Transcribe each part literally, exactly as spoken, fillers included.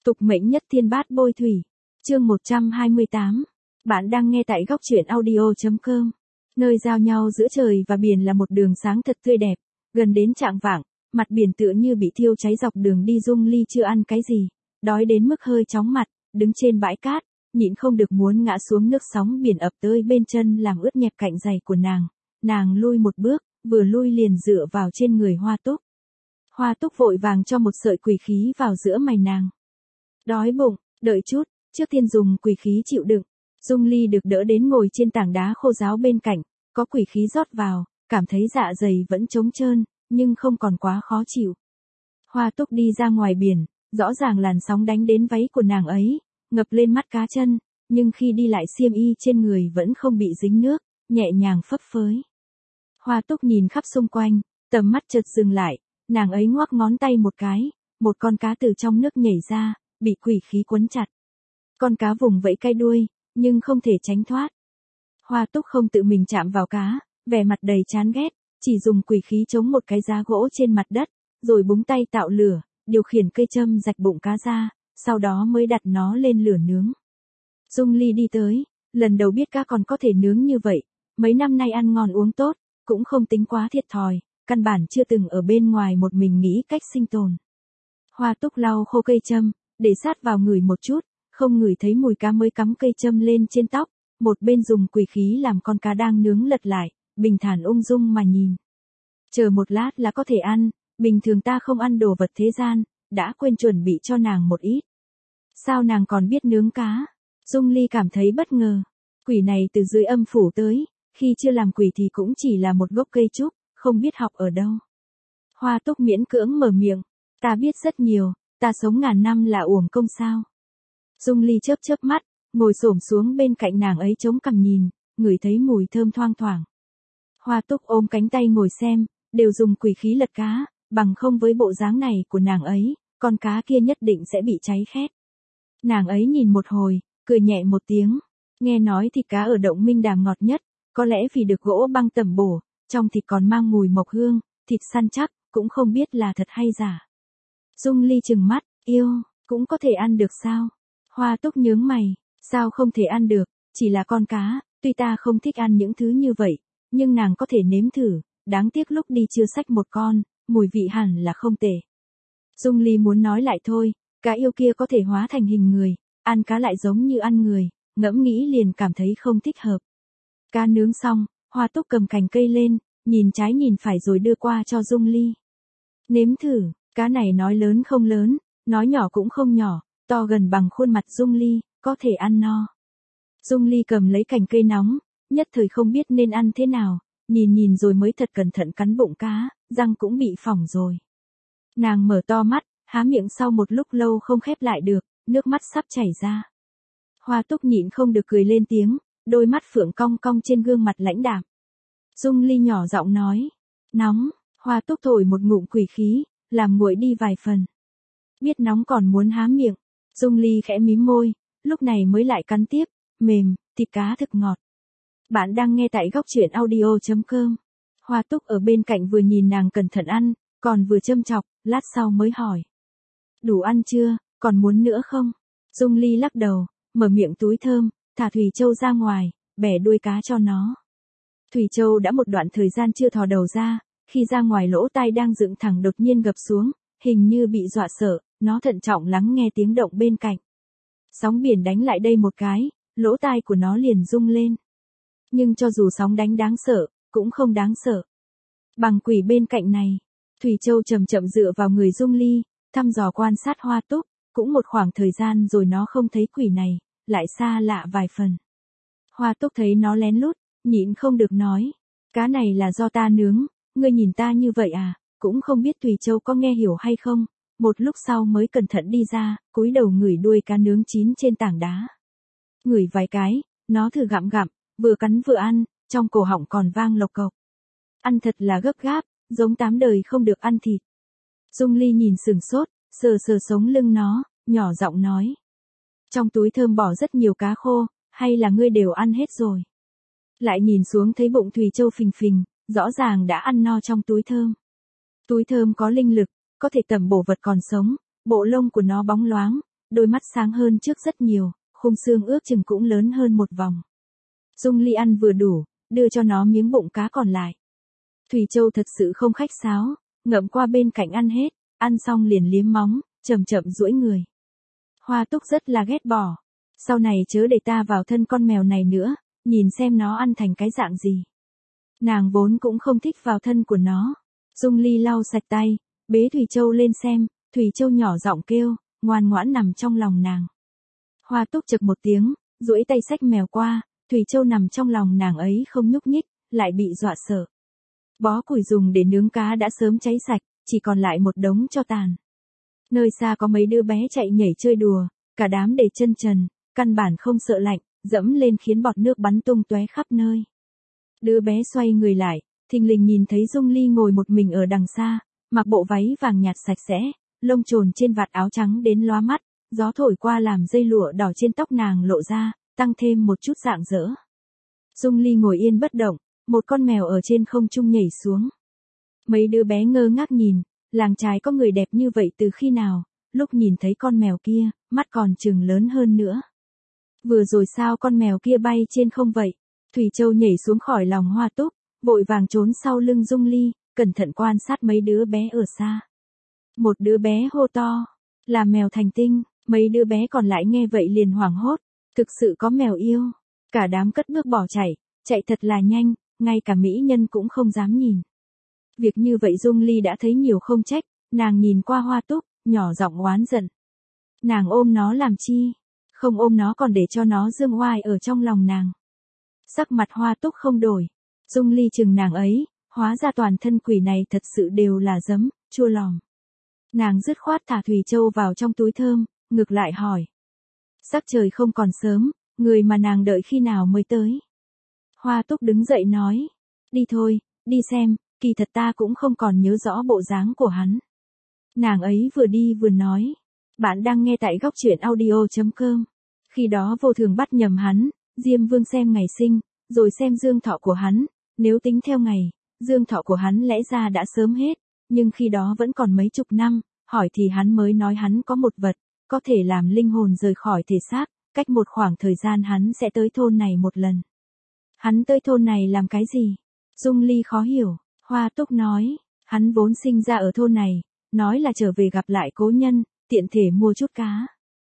Tục mệnh nhất thiên bát bôi thủy. Chương một trăm hai mươi tám. Bạn đang nghe tại góc truyện audio.com. Nơi giao nhau giữa trời và biển là một đường sáng thật tươi đẹp. Gần đến trạng vạng, mặt biển tựa như bị thiêu cháy dọc đường đi. Dung Ly chưa ăn cái gì, đói đến mức hơi chóng mặt, đứng trên bãi cát, nhịn không được muốn ngã xuống. Nước sóng biển ập tới bên chân làm ướt nhẹp cạnh giày của nàng. Nàng lui một bước, vừa lui liền dựa vào trên người Hoa Túc. Hoa Túc vội vàng cho một sợi quỷ khí vào giữa mày nàng. Đói bụng, đợi chút, trước tiên dùng quỷ khí chịu đựng. Dung Ly được đỡ đến ngồi trên tảng đá khô ráo bên cạnh, có quỷ khí rót vào, cảm thấy dạ dày vẫn trống trơn, nhưng không còn quá khó chịu. Hoa Túc đi ra ngoài biển, rõ ràng làn sóng đánh đến váy của nàng ấy, ngập lên mắt cá chân, nhưng khi đi lại xiêm y trên người vẫn không bị dính nước, nhẹ nhàng phấp phới. Hoa Túc nhìn khắp xung quanh, tầm mắt chợt dừng lại, nàng ấy ngoắc ngón tay một cái, một con cá từ trong nước nhảy ra, bị quỷ khí quấn chặt. Con cá vùng vẫy cái đuôi, nhưng không thể tránh thoát. Hoa Túc không tự mình chạm vào cá, vẻ mặt đầy chán ghét, chỉ dùng quỷ khí chống một cái giá gỗ trên mặt đất, rồi búng tay tạo lửa, điều khiển cây châm rạch bụng cá ra, sau đó mới đặt nó lên lửa nướng. Dung Ly đi tới, lần đầu biết cá còn có thể nướng như vậy, mấy năm nay ăn ngon uống tốt, cũng không tính quá thiệt thòi, căn bản chưa từng ở bên ngoài một mình nghĩ cách sinh tồn. Hoa Túc lau khô cây châm, để sát vào người một chút, không ngửi thấy mùi cá mới cắm cây châm lên trên tóc, một bên dùng quỷ khí làm con cá đang nướng lật lại, bình thản ung dung mà nhìn. Chờ một lát là có thể ăn, bình thường ta không ăn đồ vật thế gian, đã quên chuẩn bị cho nàng một ít. Sao nàng còn biết nướng cá? Dung Ly cảm thấy bất ngờ. Quỷ này từ dưới âm phủ tới, khi chưa làm quỷ thì cũng chỉ là một gốc cây trúc, không biết học ở đâu. Hoa Túc miễn cưỡng mở miệng, ta biết rất nhiều, ta sống ngàn năm là uổng công sao? Dung Ly chớp chớp mắt, ngồi xổm xuống bên cạnh nàng ấy chống cằm nhìn, ngửi thấy mùi thơm thoang thoảng. Hoa Túc ôm cánh tay ngồi xem, đều dùng quỷ khí lật cá, bằng không với bộ dáng này của nàng ấy, con cá kia nhất định sẽ bị cháy khét. Nàng ấy nhìn một hồi, cười nhẹ một tiếng, nghe nói thịt cá ở Động Minh Đàm ngọt nhất, có lẽ vì được gỗ băng tẩm bổ, trong thịt còn mang mùi mộc hương, thịt săn chắc, cũng không biết là thật hay giả. Dung Ly trừng mắt, yêu, cũng có thể ăn được sao? Hoa Túc nhướng mày, sao không thể ăn được, chỉ là con cá, tuy ta không thích ăn những thứ như vậy, nhưng nàng có thể nếm thử, đáng tiếc lúc đi chưa xách một con, mùi vị hẳn là không tệ. Dung Ly muốn nói lại thôi, cá yêu kia có thể hóa thành hình người, ăn cá lại giống như ăn người, ngẫm nghĩ liền cảm thấy không thích hợp. Cá nướng xong, Hoa Túc cầm cành cây lên, nhìn trái nhìn phải rồi đưa qua cho Dung Ly. Nếm thử, cá này nói lớn không lớn, nói nhỏ cũng không nhỏ, to gần bằng khuôn mặt Dung Ly, có thể ăn no. Dung Ly cầm lấy cành cây nóng, nhất thời không biết nên ăn thế nào, nhìn nhìn rồi mới thật cẩn thận cắn bụng cá, răng cũng bị phỏng rồi. Nàng mở to mắt, há miệng sau một lúc lâu không khép lại được, nước mắt sắp chảy ra. Hoa Túc nhịn không được cười lên tiếng, đôi mắt phượng cong cong trên gương mặt lãnh đạm. Dung Ly nhỏ giọng nói, nóng. Hoa Túc thổi một ngụm quỷ khí, làm nguội đi vài phần. Biết nóng còn muốn há miệng, Dung Ly khẽ mím môi, lúc này mới lại cắn tiếp, mềm, thịt cá thực ngọt. Bạn đang nghe tại góc truyện audio.com. Hoa Túc ở bên cạnh vừa nhìn nàng cẩn thận ăn, còn vừa châm chọc, lát sau mới hỏi. Đủ ăn chưa, còn muốn nữa không? Dung Ly lắc đầu, mở miệng túi thơm, thả Thủy Châu ra ngoài, bẻ đuôi cá cho nó. Thủy Châu đã một đoạn thời gian chưa thò đầu ra, khi ra ngoài lỗ tai đang dựng thẳng đột nhiên gập xuống, hình như bị dọa sợ, nó thận trọng lắng nghe tiếng động bên cạnh. Sóng biển đánh lại đây một cái, lỗ tai của nó liền rung lên. Nhưng cho dù sóng đánh đáng sợ, cũng không đáng sợ. Bằng quỷ bên cạnh này, Thủy Châu chậm chậm dựa vào người Dung Ly, thăm dò quan sát Hoa Túc, cũng một khoảng thời gian rồi nó không thấy quỷ này, lại xa lạ vài phần. Hoa Túc thấy nó lén lút, nhịn không được nói, cá này là do ta nướng, ngươi nhìn ta như vậy à, cũng không biết Thủy Châu có nghe hiểu hay không. Một lúc sau mới cẩn thận đi ra, cúi đầu ngửi đuôi cá nướng chín trên tảng đá. Ngửi vài cái, nó thử gặm gặm, vừa cắn vừa ăn, trong cổ họng còn vang lộc cộc. Ăn thật là gấp gáp, giống tám đời không được ăn thịt. Dung Ly nhìn sừng sốt, sờ sờ sống lưng nó, nhỏ giọng nói. Trong túi thơm bỏ rất nhiều cá khô, hay là ngươi đều ăn hết rồi? Lại nhìn xuống thấy bụng Thủy Châu phình phình, rõ ràng đã ăn no trong túi thơm. Túi thơm có linh lực, có thể tẩm bổ vật còn sống, bộ lông của nó bóng loáng, đôi mắt sáng hơn trước rất nhiều, khung xương ước chừng cũng lớn hơn một vòng. Dung Ly ăn vừa đủ, đưa cho nó miếng bụng cá còn lại. Thủy Châu thật sự không khách sáo, ngậm qua bên cạnh ăn hết, ăn xong liền liếm móng, chậm chậm duỗi người. Hoa Túc rất là ghét bỏ. Sau này chớ để ta vào thân con mèo này nữa, nhìn xem nó ăn thành cái dạng gì. Nàng vốn cũng không thích vào thân của nó. Dung Ly lau sạch tay, bế Thủy Châu lên xem, Thủy Châu nhỏ giọng kêu, ngoan ngoãn nằm trong lòng nàng. Hoa Túc chực một tiếng, duỗi tay xách mèo qua, Thủy Châu nằm trong lòng nàng ấy không nhúc nhích, lại bị dọa sợ. Bó củi dùng để nướng cá đã sớm cháy sạch, chỉ còn lại một đống tro tàn. Nơi xa có mấy đứa bé chạy nhảy chơi đùa, cả đám để chân trần, căn bản không sợ lạnh, dẫm lên khiến bọt nước bắn tung tóe khắp nơi. Đứa bé xoay người lại, thình lình nhìn thấy Dung Ly ngồi một mình ở đằng xa, mặc bộ váy vàng nhạt sạch sẽ, lông trồn trên vạt áo trắng đến lóa mắt, gió thổi qua làm dây lụa đỏ trên tóc nàng lộ ra, tăng thêm một chút rạng rỡ. Dung Ly ngồi yên bất động, một con mèo ở trên không trung nhảy xuống. Mấy đứa bé ngơ ngác nhìn, làng trái có người đẹp như vậy từ khi nào, lúc nhìn thấy con mèo kia, mắt còn trừng lớn hơn nữa. Vừa rồi sao con mèo kia bay trên không vậy? Thủy Châu nhảy xuống khỏi lòng Hoa Túc, vội vàng trốn sau lưng Dung Ly, cẩn thận quan sát mấy đứa bé ở xa. Một đứa bé hô to, là mèo thành tinh, mấy đứa bé còn lại nghe vậy liền hoảng hốt, thực sự có mèo yêu. Cả đám cất bước bỏ chạy, chạy thật là nhanh, ngay cả mỹ nhân cũng không dám nhìn. Việc như vậy Dung Ly đã thấy nhiều không trách, nàng nhìn qua Hoa Túc, nhỏ giọng oán giận. Nàng ôm nó làm chi? Không ôm nó còn để cho nó dương oai ở trong lòng nàng. Sắc mặt Hoa Túc không đổi. Dung Ly chừng nàng ấy, hóa ra toàn thân quỷ này thật sự đều là giấm, chua lòm. Nàng dứt khoát thả Thủy Châu vào trong túi thơm, ngược lại hỏi. Sắc trời không còn sớm, người mà nàng đợi khi nào mới tới? Hoa Túc đứng dậy nói. Đi thôi, đi xem, kỳ thật ta cũng không còn nhớ rõ bộ dáng của hắn. Nàng ấy vừa đi vừa nói. Bạn đang nghe tại góc truyện audio chấm com. Khi đó vô thường bắt nhầm hắn, Diêm Vương xem ngày sinh, rồi xem dương thọ của hắn. Nếu tính theo ngày, dương thọ của hắn lẽ ra đã sớm hết, nhưng khi đó vẫn còn mấy chục năm, hỏi thì hắn mới nói hắn có một vật, có thể làm linh hồn rời khỏi thể xác, cách một khoảng thời gian hắn sẽ tới thôn này một lần. Hắn tới thôn này làm cái gì? Dung Ly khó hiểu, Hoa Túc nói, hắn vốn sinh ra ở thôn này, nói là trở về gặp lại cố nhân, tiện thể mua chút cá.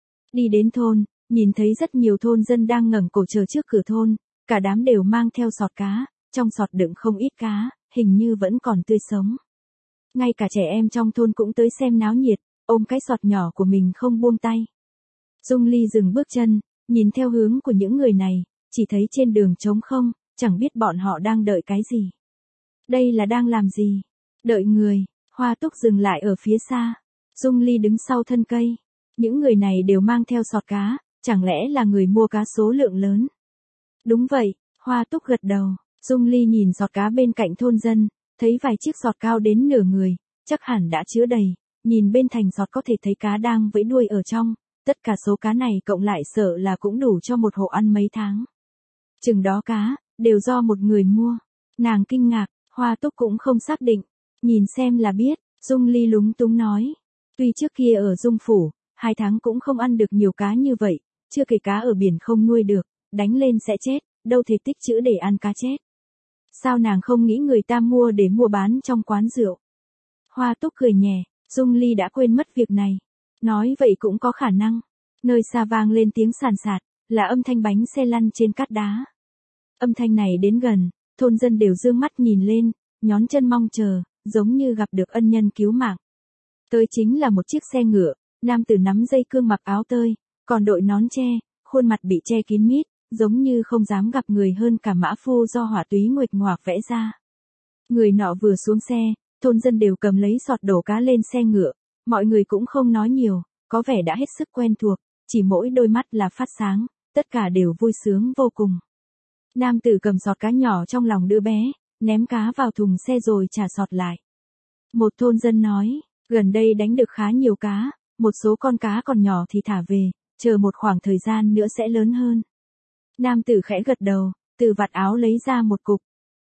Đi đến thôn, nhìn thấy rất nhiều thôn dân đang ngẩng cổ chờ trước cửa thôn, cả đám đều mang theo sọt cá, trong sọt đựng không ít cá, hình như vẫn còn tươi sống. Ngay cả trẻ em trong thôn cũng tới xem náo nhiệt, ôm cái sọt nhỏ của mình không buông tay. Dung Ly dừng bước chân, nhìn theo hướng của những người này, chỉ thấy trên đường trống không, chẳng biết bọn họ đang đợi cái gì. Đây là đang làm gì? Đợi người. Hoa Túc dừng lại ở phía xa. Dung Ly đứng sau thân cây. Những người này đều mang theo sọt cá, chẳng lẽ là người mua cá số lượng lớn? Đúng vậy, Hoa Túc gật đầu. Dung Ly nhìn sọt cá bên cạnh thôn dân, thấy vài chiếc sọt cao đến nửa người, chắc hẳn đã chứa đầy. Nhìn bên thành sọt có thể thấy cá đang vẫy đuôi ở trong, tất cả số cá này cộng lại sợ là cũng đủ cho một hộ ăn mấy tháng. Chừng đó cá, đều do một người mua. Nàng kinh ngạc, Hoa Túc cũng không xác định. Nhìn xem là biết, Dung Ly lúng túng nói. Tuy trước kia ở Dung Phủ, hai tháng cũng không ăn được nhiều cá như vậy, chưa kể cá ở biển không nuôi được, đánh lên sẽ chết, đâu thể tích trữ để ăn cá chết. Sao nàng không nghĩ người ta mua để mua bán trong quán rượu? Hoa Túc cười nhẹ, Dung Ly đã quên mất việc này. Nói vậy cũng có khả năng. Nơi xa vang lên tiếng sàn sạt, là âm thanh bánh xe lăn trên cát đá. Âm thanh này đến gần, thôn dân đều dương mắt nhìn lên, nhón chân mong chờ, giống như gặp được ân nhân cứu mạng. Tới chính là một chiếc xe ngựa, nam tử nắm dây cương mặc áo tơi, còn đội nón che, khuôn mặt bị che kín mít, giống như không dám gặp người hơn cả mã phu do hỏa túy nguệch ngoạc vẽ ra. Người nọ vừa xuống xe, thôn dân đều cầm lấy sọt đổ cá lên xe ngựa, mọi người cũng không nói nhiều, có vẻ đã hết sức quen thuộc, chỉ mỗi đôi mắt là phát sáng, tất cả đều vui sướng vô cùng. Nam tử cầm sọt cá nhỏ trong lòng đứa bé, ném cá vào thùng xe rồi trả sọt lại. Một thôn dân nói, gần đây đánh được khá nhiều cá, một số con cá còn nhỏ thì thả về, chờ một khoảng thời gian nữa sẽ lớn hơn. Nam tử khẽ gật đầu, từ vạt áo lấy ra một cục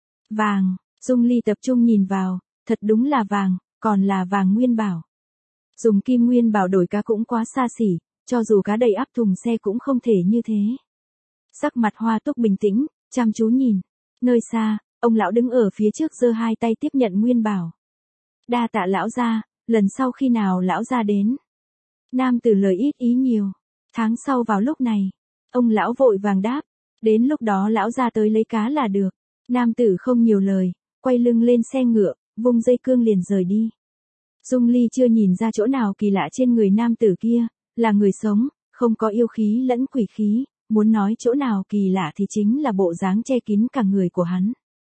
vàng. Dung Ly tập trung nhìn vào, thật đúng là vàng, còn là vàng nguyên bảo. Dùng kim nguyên bảo đổi cá cũng quá xa xỉ, cho dù cá đầy ắp thùng xe cũng không thể như thế. Sắc mặt Hoa Túc bình tĩnh, chăm chú nhìn. Nơi xa, ông lão đứng ở phía trước giơ hai tay tiếp nhận nguyên bảo. Đa tạ lão gia, lần sau khi nào lão gia đến. Nam tử lời ít ý nhiều. Tháng sau vào lúc này, ông lão vội vàng đáp, đến lúc đó lão gia tới lấy cá là được. Nam tử không nhiều lời, quay lưng lên xe ngựa, vung dây cương liền rời đi. Dung Ly chưa nhìn ra chỗ nào kỳ lạ trên người nam tử kia, là người sống, không có yêu khí lẫn quỷ khí, muốn nói chỗ nào kỳ lạ thì chính là bộ dáng che kín cả người của hắn.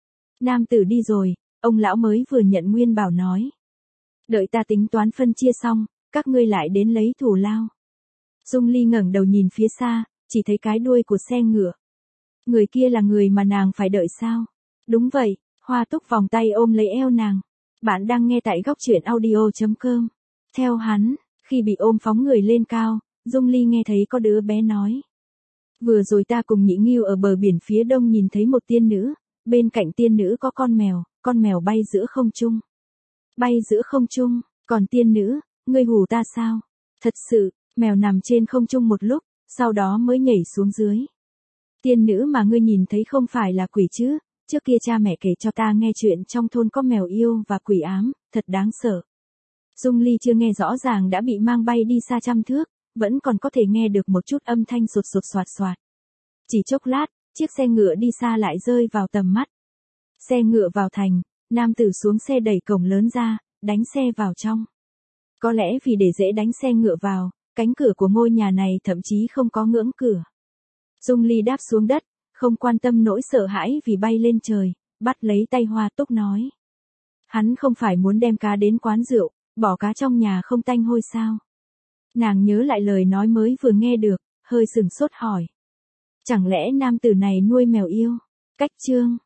Nam tử đi rồi, ông lão mới vừa nhận nguyên bảo nói. Đợi ta tính toán phân chia xong, các ngươi lại đến lấy thù lao. Dung Ly ngẩng đầu nhìn phía xa, chỉ thấy cái đuôi của xe ngựa. Người kia là người mà nàng phải đợi sao? Đúng vậy, Hoa Túc vòng tay ôm lấy eo nàng. Bạn đang nghe tại góc truyện audio chấm com. Theo hắn, khi bị ôm phóng người lên cao, Dung Ly nghe thấy có đứa bé nói. Vừa rồi ta cùng Nhị Nghiêu ở bờ biển phía đông nhìn thấy một tiên nữ, bên cạnh tiên nữ có con mèo, con mèo bay giữa không trung. Bay giữa không trung, còn tiên nữ, ngươi hù ta sao? Thật sự, mèo nằm trên không trung một lúc, sau đó mới nhảy xuống dưới. Tiên nữ mà ngươi nhìn thấy không phải là quỷ chứ, trước kia cha mẹ kể cho ta nghe chuyện trong thôn có mèo yêu và quỷ ám, thật đáng sợ. Dung Ly chưa nghe rõ ràng đã bị mang bay đi xa trăm thước, vẫn còn có thể nghe được một chút âm thanh sột sột soạt soạt. Chỉ chốc lát, chiếc xe ngựa đi xa lại rơi vào tầm mắt. Xe ngựa vào thành, nam tử xuống xe đẩy cổng lớn ra, đánh xe vào trong. Có lẽ vì để dễ đánh xe ngựa vào, cánh cửa của ngôi nhà này thậm chí không có ngưỡng cửa. Dung Ly đáp xuống đất, không quan tâm nỗi sợ hãi vì bay lên trời, bắt lấy tay Hoa Túc nói. Hắn không phải muốn đem cá đến quán rượu, bỏ cá trong nhà không tanh hôi sao? Nàng nhớ lại lời nói mới vừa nghe được, hơi sừng sốt hỏi. Chẳng lẽ nam tử này nuôi mèo yêu? Cách chương.